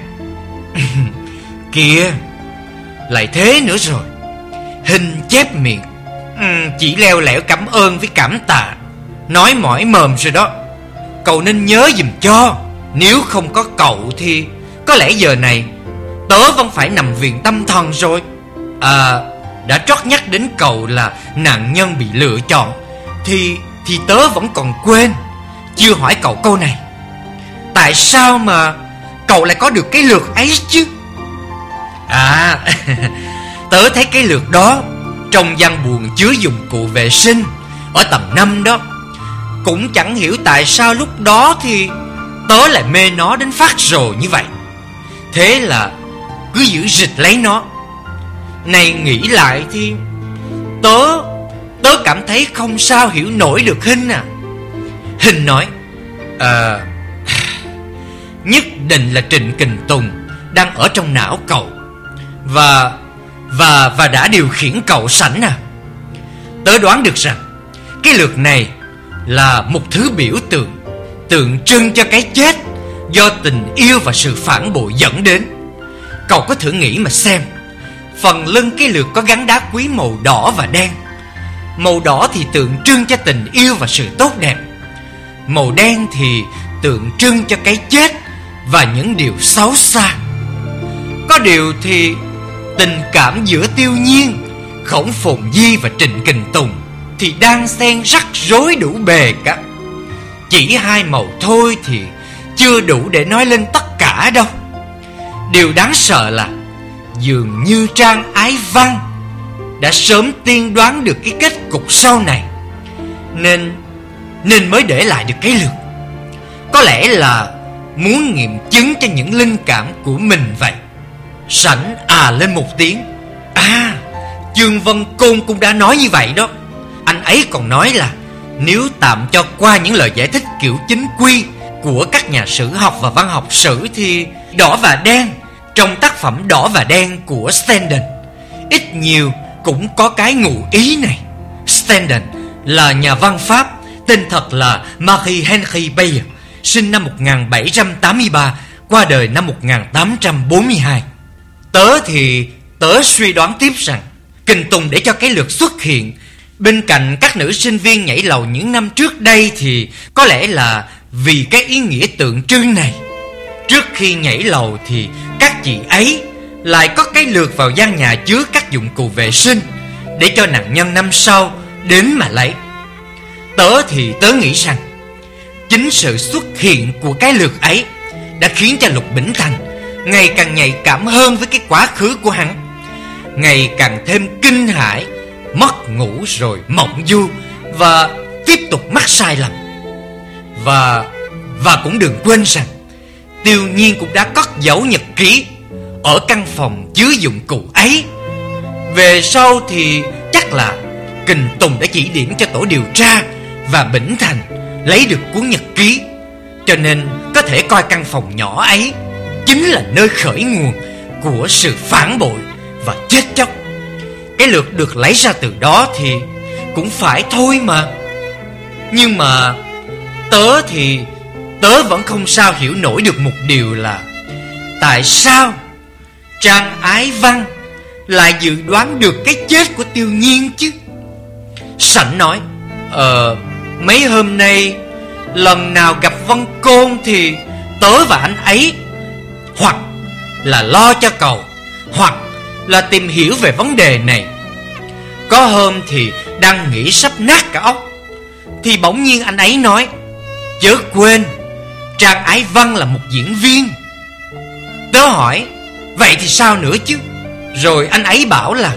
Kìa, lại thế nữa rồi. Hình chép miệng, chỉ leo lẻo cảm ơn với cảm tạ, nói mỏi mồm rồi đó. Cậu nên nhớ giùm cho. Nếu không có cậu thì có lẽ giờ này tớ vẫn phải nằm viện tâm thần rồi. Đã trót nhắc đến cậu là nạn nhân bị lựa chọn thì tớ vẫn còn quên chưa hỏi cậu câu này. Tại sao mà cậu lại có được cái lược ấy chứ? Tớ thấy cái lược đó trong văn buồng chứa dụng cụ vệ sinh ở tầng 5 đó. Cũng chẳng hiểu tại sao lúc đó thì tớ lại mê nó đến phát rồ như vậy. Thế là cứ giữ rịch lấy nó. Này nghĩ lại thì tớ cảm thấy không sao hiểu nổi được Hinh à. Hinh nói, nhất định là Trịnh Kình Tùng đang ở trong não cậu và đã điều khiển cậu sẵn à. Tớ đoán được rằng cái lược này là một thứ biểu tượng, tượng trưng cho cái chết do tình yêu và sự phản bội dẫn đến. Cậu có thử nghĩ mà xem. Phần lưng cái lược có gắn đá quý màu đỏ và đen. Màu đỏ thì tượng trưng cho tình yêu và sự tốt đẹp. Màu đen thì tượng trưng cho cái chết và những điều xấu xa. Có điều thì tình cảm giữa Tiêu Nhiên, Khổng Phồn Di và Trịnh Kình Tùng thì đang xen rắc rối đủ bề cả. Chỉ hai màu thôi thì chưa đủ để nói lên tất cả đâu. Điều đáng sợ là dường như Trang Ái Văn đã sớm tiên đoán được cái kết cục sau này, nên mới để lại được cái lược. Có lẽ là muốn nghiệm chứng cho những linh cảm của mình vậy. Sảnh lên một tiếng. Chương Vân Côn cũng đã nói như vậy đó. Anh ấy còn nói là nếu tạm cho qua những lời giải thích kiểu chính quy của các nhà sử học và văn học sử thì Đỏ và Đen trong tác phẩm Đỏ và Đen của Stendhal ít nhiều cũng có cái ngụ ý này. Stendhal là nhà văn Pháp, tên thật là Marie-Henri Beyer, sinh năm 1783, qua đời năm 1842. Tớ suy đoán tiếp rằng Kình Tùng để cho cái lược xuất hiện bên cạnh các nữ sinh viên nhảy lầu những năm trước đây thì có lẽ là vì cái ý nghĩa tượng trưng này. Trước khi nhảy lầu thì các chị ấy lại có cái lược vào gian nhà chứa các dụng cụ vệ sinh để cho nạn nhân năm sau đến mà lấy. Tớ nghĩ rằng chính sự xuất hiện của cái lược ấy đã khiến cho Lục Bỉnh Thành ngày càng nhạy cảm hơn với cái quá khứ của hắn, ngày càng thêm kinh hãi, mất ngủ rồi mộng du và tiếp tục mắc sai lầm. Và cũng đừng quên rằng Tiêu Nhiên cũng đã cất giấu nhật ký ở căn phòng chứa dụng cụ ấy. Về sau thì chắc là Kình Tùng đã chỉ điểm cho tổ điều tra và Bỉnh Thành lấy được cuốn nhật ký, cho nên có thể coi căn phòng nhỏ ấy chính là nơi khởi nguồn của sự phản bội và chết chóc. Cái lược được lấy ra từ đó thì cũng phải thôi mà. Nhưng mà tớ vẫn không sao hiểu nổi được một điều là tại sao Trang Ái Văn lại dự đoán được cái chết của Tiêu Nhiên chứ. Sảnh nói, mấy hôm nay lần nào gặp Vân Côn thì tớ và anh ấy hoặc là lo cho cậu, hoặc là tìm hiểu về vấn đề này. Có hôm thì đang nghĩ sắp nát cả óc thì bỗng nhiên anh ấy nói, chớ quên Trang Ái Văn là một diễn viên. Tớ hỏi, vậy thì sao nữa chứ? Rồi anh ấy bảo là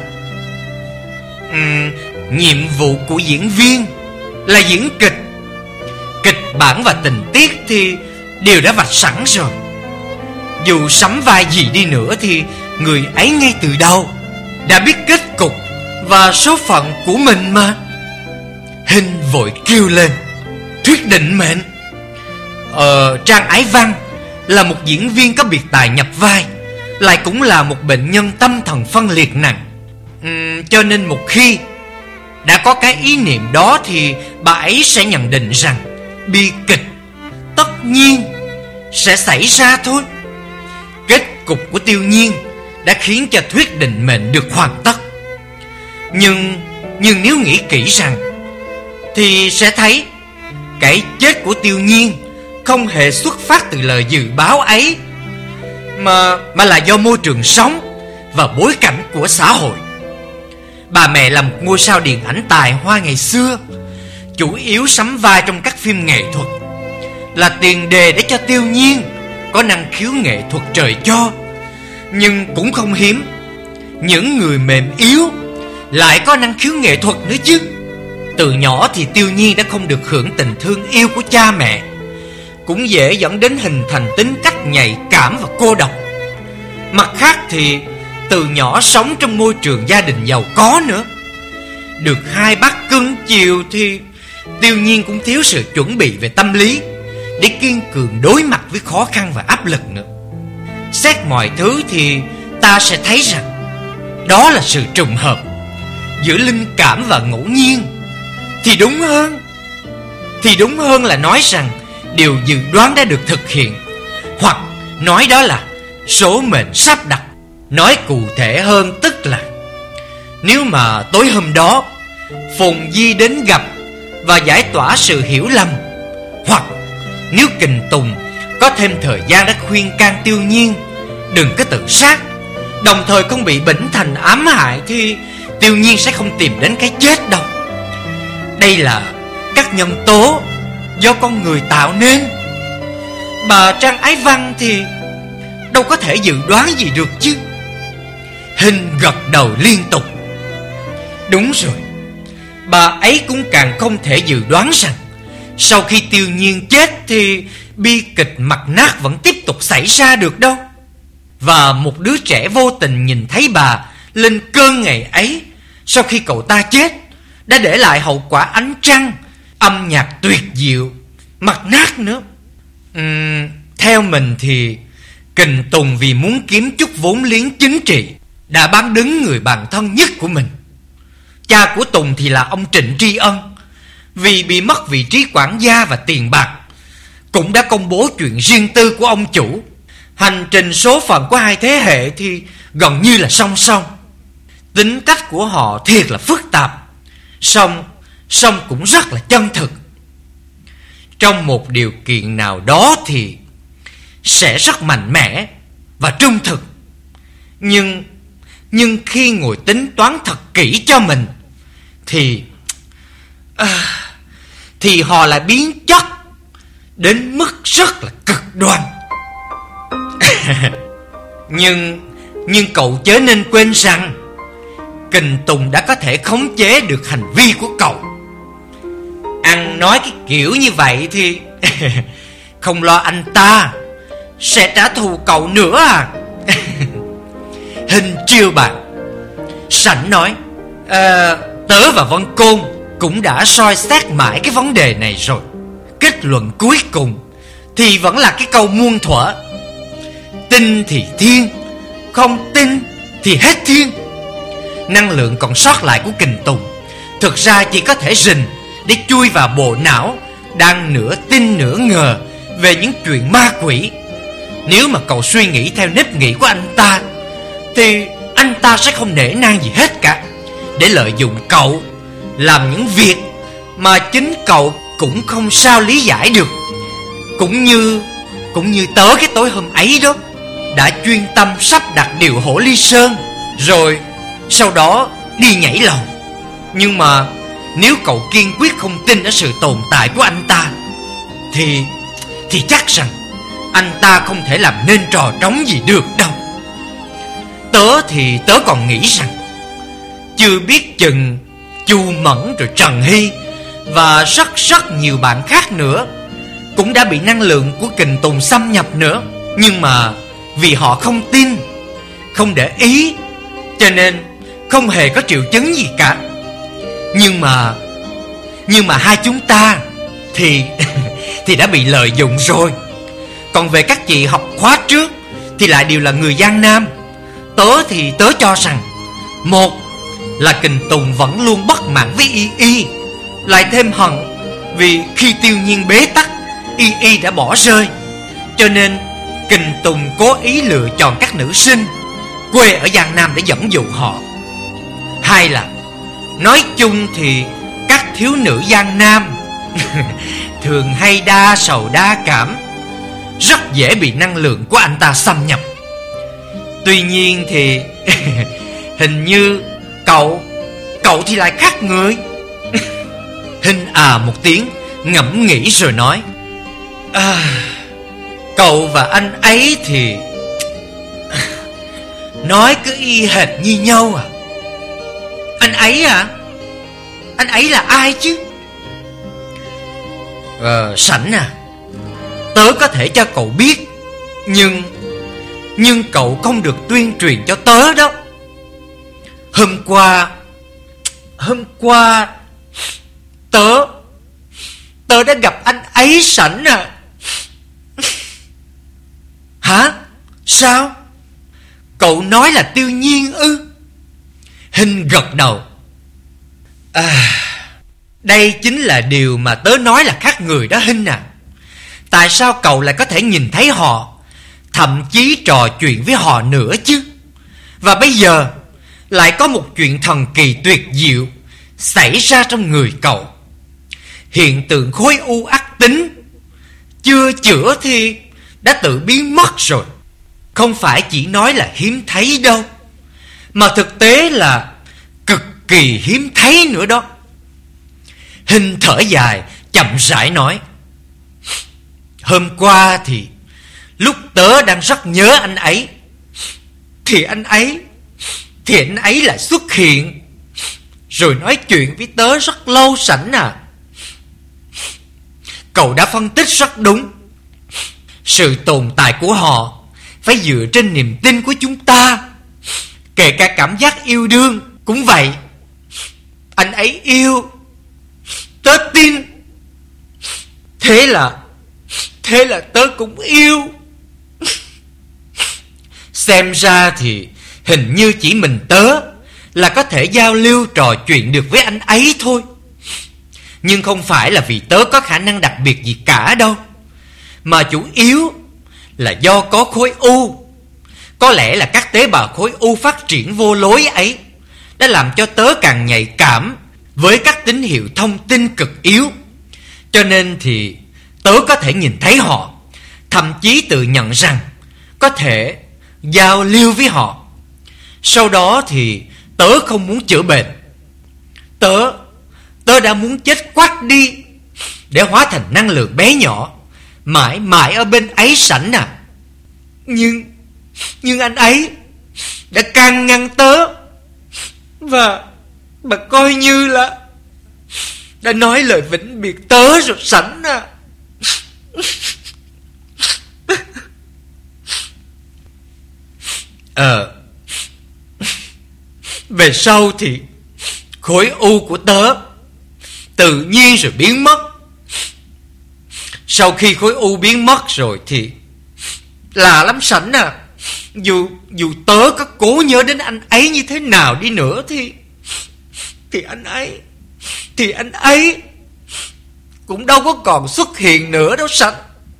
nhiệm vụ của diễn viên là diễn kịch. Kịch bản và tình tiết thì đều đã vạch sẵn rồi. Dù sắm vai gì đi nữa thì người ấy ngay từ đầu đã biết kết cục và số phận của mình mà. Hinh vội kêu lên, thuyết định mệnh. Trang Ái Văn là một diễn viên có biệt tài nhập vai, lại cũng là một bệnh nhân tâm thần phân liệt nặng. Cho nên một khi đã có cái ý niệm đó thì bà ấy sẽ nhận định rằng bi kịch tất nhiên sẽ xảy ra thôi. Kết cục của Tiêu Nhiên đã khiến cho thuyết định mệnh được hoàn tất. Nhưng nếu nghĩ kỹ rằng thì sẽ thấy cái chết của Tiêu Nhiên không hề xuất phát từ lời dự báo ấy, mà là do môi trường sống và bối cảnh của xã hội. Bà mẹ là một ngôi sao điện ảnh tài hoa ngày xưa, chủ yếu sắm vai trong các phim nghệ thuật, là tiền đề để cho Tiêu Nhiên có năng khiếu nghệ thuật trời cho. Nhưng cũng không hiếm những người mềm yếu lại có năng khiếu nghệ thuật nữa chứ. Từ nhỏ thì Tiêu Nhiên đã không được hưởng tình thương yêu của cha mẹ, cũng dễ dẫn đến hình thành tính cách nhạy cảm và cô độc. Mặt khác thì từ nhỏ sống trong môi trường gia đình giàu có nữa. Được hai bác cưng chiều thì Tiêu Nhiên cũng thiếu sự chuẩn bị về tâm lý để kiên cường đối mặt với khó khăn và áp lực nữa. Xét mọi thứ thì ta sẽ thấy rằng đó là sự trùng hợp giữa linh cảm và ngẫu nhiên. Thì đúng hơn là nói rằng điều dự đoán đã được thực hiện, hoặc nói đó là số mệnh sắp đặt. Nói cụ thể hơn tức là nếu mà tối hôm đó Phùng Di đến gặp và giải tỏa sự hiểu lầm, hoặc nếu Kình Tùng có thêm thời gian để khuyên can Tiêu Nhiên đừng có tự sát, đồng thời không bị Bỉnh Thành ám hại, thì Tiêu Nhiên sẽ không tìm đến cái chết đâu. Đây là các nhân tố do con người tạo nên. Bà Trang Ái Văn thì đâu có thể dự đoán gì được chứ. Hình gật đầu liên tục. Đúng rồi, bà ấy cũng càng không thể dự đoán rằng sau khi Tiêu Nhiên chết thì bi kịch mặt nát vẫn tiếp tục xảy ra được đâu. Và một đứa trẻ vô tình nhìn thấy bà lên cơn ngày ấy, sau khi cậu ta chết, đã để lại hậu quả ánh trăng, âm nhạc tuyệt diệu, mặt nát nữa. Theo mình thì Kình Tùng vì muốn kiếm chút vốn liếng chính trị đã bán đứng người bạn thân nhất của mình. Cha của Tùng thì là ông Trịnh Tri Ân, vì bị mất vị trí quản gia và tiền bạc, cũng đã công bố chuyện riêng tư của ông chủ. Hành trình số phận của hai thế hệ thì gần như là song song. Tính cách của họ thiệt là phức tạp, song cũng rất là chân thực. Trong một điều kiện nào đó thì sẽ rất mạnh mẽ và trung thực. Nhưng khi ngồi tính toán thật kỹ cho mình thì họ lại biến chất đến mức rất là cực đoan. Nhưng cậu chớ nên quên rằng Kình Tùng đã có thể khống chế được hành vi của cậu. Ăn nói cái kiểu như vậy thì không lo anh ta sẽ trả thù cậu nữa à. Hình chiêu bạn Sảnh nói, tớ và Vân Côn cũng đã soi xét mãi cái vấn đề này rồi. Kết luận cuối cùng thì vẫn là cái câu muôn thuở: tin thì thiên, không tin thì hết thiên. Năng lượng còn sót lại của Kình Tùng thực ra chỉ có thể rình để chui vào bộ não đang nửa tin nửa ngờ về những chuyện ma quỷ. Nếu mà cậu suy nghĩ theo nếp nghĩ của anh ta thì anh ta sẽ không nể nang gì hết cả, để lợi dụng cậu làm những việc mà chính cậu cũng không sao lý giải được. Cũng như tớ cái tối hôm ấy đó, đã chuyên tâm sắp đặt điều Hổ Ly Sơn, rồi sau đó đi nhảy lầu. Nhưng mà nếu cậu kiên quyết không tin ở sự tồn tại của anh ta thì chắc rằng anh ta không thể làm nên trò trống gì được đâu. Tớ còn nghĩ rằng chưa biết chừng Chu Mẫn rồi Trần Hy và rất nhiều bạn khác nữa cũng đã bị năng lượng của Kình Tùng xâm nhập nữa. Nhưng mà vì họ không tin, không để ý, cho nên không hề có triệu chứng gì cả. Nhưng mà hai chúng ta thì đã bị lợi dụng rồi. Còn về các chị học khóa trước thì lại đều là người Giang Nam. Tớ cho rằng, một là Kình Tùng vẫn luôn bất mãn với Y, lại thêm hận Vì khi Tiêu Nhiên bế tắc, Y đã bỏ rơi, cho nên Kình Tùng cố ý lựa chọn các nữ sinh quê ở Giang Nam để dẫn dụ họ. Hay là nói chung thì các thiếu nữ Giang Nam thường hay đa sầu đa cảm, rất dễ bị năng lượng của anh ta xâm nhập. Tuy nhiên thì hình như cậu thì lại khác người. Hinh một tiếng, ngẫm nghĩ rồi nói: cậu và anh ấy thì nói cứ y hệt như nhau à. Anh ấy à? Anh ấy là ai chứ? Sảnh à, tớ có thể cho cậu biết, nhưng cậu không được tuyên truyền cho tớ đó. Hôm qua tớ đã gặp anh ấy, Sảnh à. Hả? Sao? Cậu nói là Tiêu Nhiên ư? Hinh gật đầu. Đây chính là điều mà tớ nói là khác người đó Hinh à. Tại sao cậu lại có thể nhìn thấy họ, thậm chí trò chuyện với họ nữa chứ? Và bây giờ lại có một chuyện thần kỳ tuyệt diệu xảy ra trong người cậu. Hiện tượng khối u ác tính chưa chữa thì đã tự biến mất rồi. Không phải chỉ nói là hiếm thấy đâu, mà thực tế là cực kỳ hiếm thấy nữa đó. Hinh thở dài, chậm rãi nói: hôm qua thì lúc tớ đang rất nhớ anh ấy, thì anh ấy lại xuất hiện, rồi nói chuyện với tớ rất lâu, Sảnh à. Cậu đã phân tích rất đúng. Sự tồn tại của họ phải dựa trên niềm tin của chúng ta. Kể cả cảm giác yêu đương cũng vậy. Anh ấy yêu, tớ tin. Thế là tớ cũng yêu. Xem ra thì hình như chỉ mình tớ là có thể giao lưu trò chuyện được với anh ấy thôi. Nhưng không phải là vì tớ có khả năng đặc biệt gì cả đâu, mà chủ yếu là do có khối u. Có lẽ là các tế bào khối u phát triển vô lối ấy đã làm cho tớ càng nhạy cảm với các tín hiệu thông tin cực yếu. Cho nên thì tớ có thể nhìn thấy họ, thậm chí tự nhận rằng có thể giao lưu với họ. Sau đó thì tớ không muốn chữa bệnh. Tớ đã muốn chết quách đi để hóa thành năng lượng bé nhỏ, mãi mãi ở bên ấy, Sảnh à. Nhưng anh ấy đã can ngăn tớ, và coi như là đã nói lời vĩnh biệt tớ rồi, Sảnh à. Về sau thì khối u của tớ tự nhiên rồi biến mất. Sau khi khối u biến mất rồi thì lạ lắm, Sảnh à. Dù tớ có cố nhớ đến anh ấy như thế nào đi nữa thì anh ấy cũng đâu có còn xuất hiện nữa đâu, Sảnh.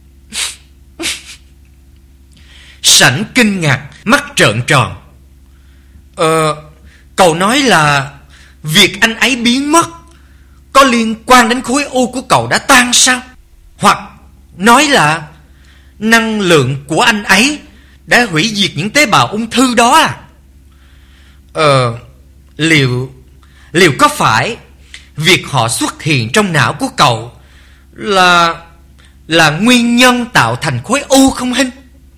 Sảnh kinh ngạc, mắt trợn tròn. Cậu nói là việc anh ấy biến mất có liên quan đến khối u của cậu đã tan sao? Hoặc nói là năng lượng của anh ấy đã hủy diệt những tế bào ung thư đó à? Liệu có phải việc họ xuất hiện trong não của cậu là nguyên nhân tạo thành khối u không Hinh?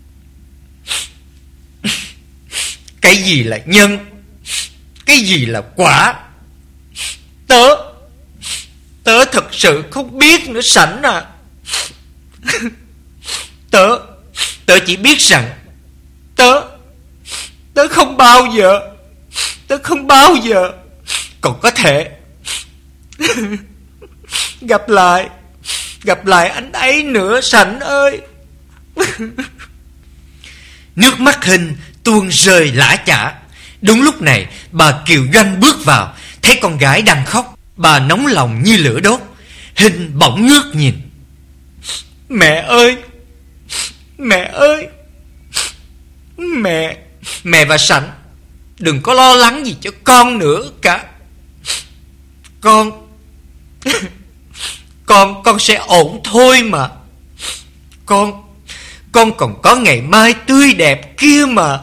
Cái gì là nhân, cái gì là quả, tớ thật sự không biết nữa, Sảnh à. Tớ chỉ biết rằng tớ không bao giờ còn có thể gặp lại anh ấy nữa, Sảnh ơi. Nước mắt Hinh tuôn rơi lã chã. Đúng lúc này bà Kiều Doanh bước vào, thấy con gái đang khóc. Bà nóng lòng như lửa đốt, Hình bỗng ngước nhìn. Mẹ ơi, mẹ ơi, mẹ và Sảnh đừng có lo lắng gì cho con nữa cả. Con sẽ ổn thôi mà. Con còn có ngày mai tươi đẹp kia mà.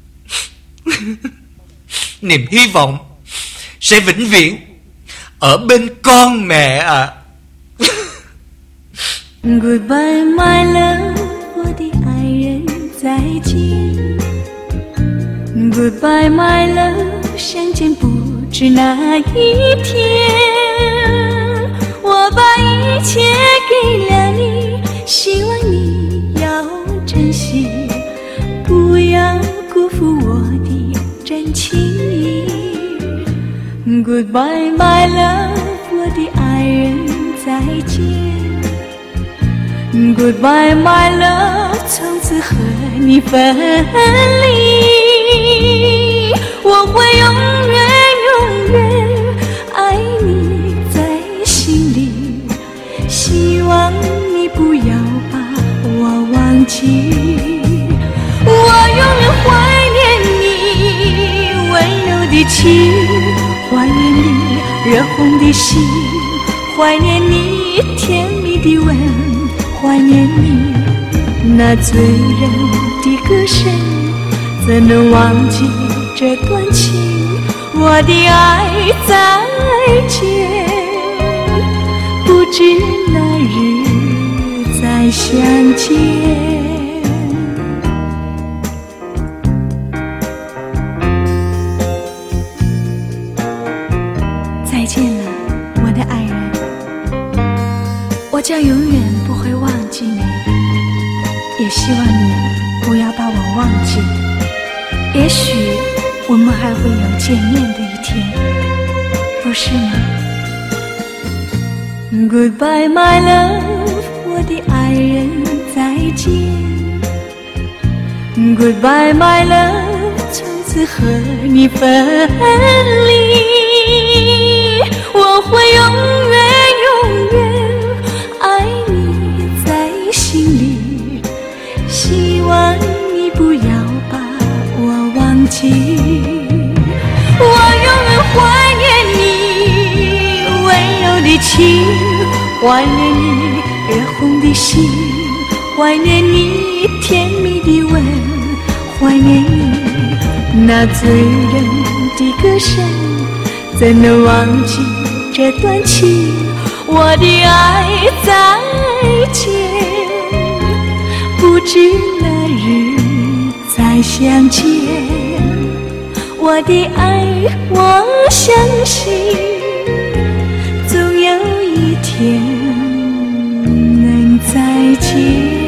Niềm hy vọng sẽ vĩnh viễn ở bên con mẹ à. Goodbye my love， 我的爱人再见。Goodbye my love， 相见不知哪一天。我把一切给了你，希望你要珍惜，不要辜负我的真情意。Goodbye my love， 我的爱人再见。Goodbye my love， 从此和你分离，我会永远爱你在心里，希望你不要把我忘记。我永远怀念你温柔的情，怀念你热红的心，怀念你甜蜜的吻，怀念你那醉人的歌声，怎能忘记这段情？我的爱再见，不知哪日再相见。再见了，我的爱人，我将永远不会忘记你，也希望你不要把我忘记。也许我们还会有见面的一天，不是吗？ Goodbye my love， 我的爱人再见。Goodbye my love， 从此和你分离，我会永远爱你在心里，希望你不要把我忘记。我永远怀念你温柔的情，怀念你热红的心，怀念你甜蜜的吻，怀念你那醉人的歌声，怎能忘记这段情？我的爱再见，不知哪日再相见。我的爱，我相信总有一天能再见。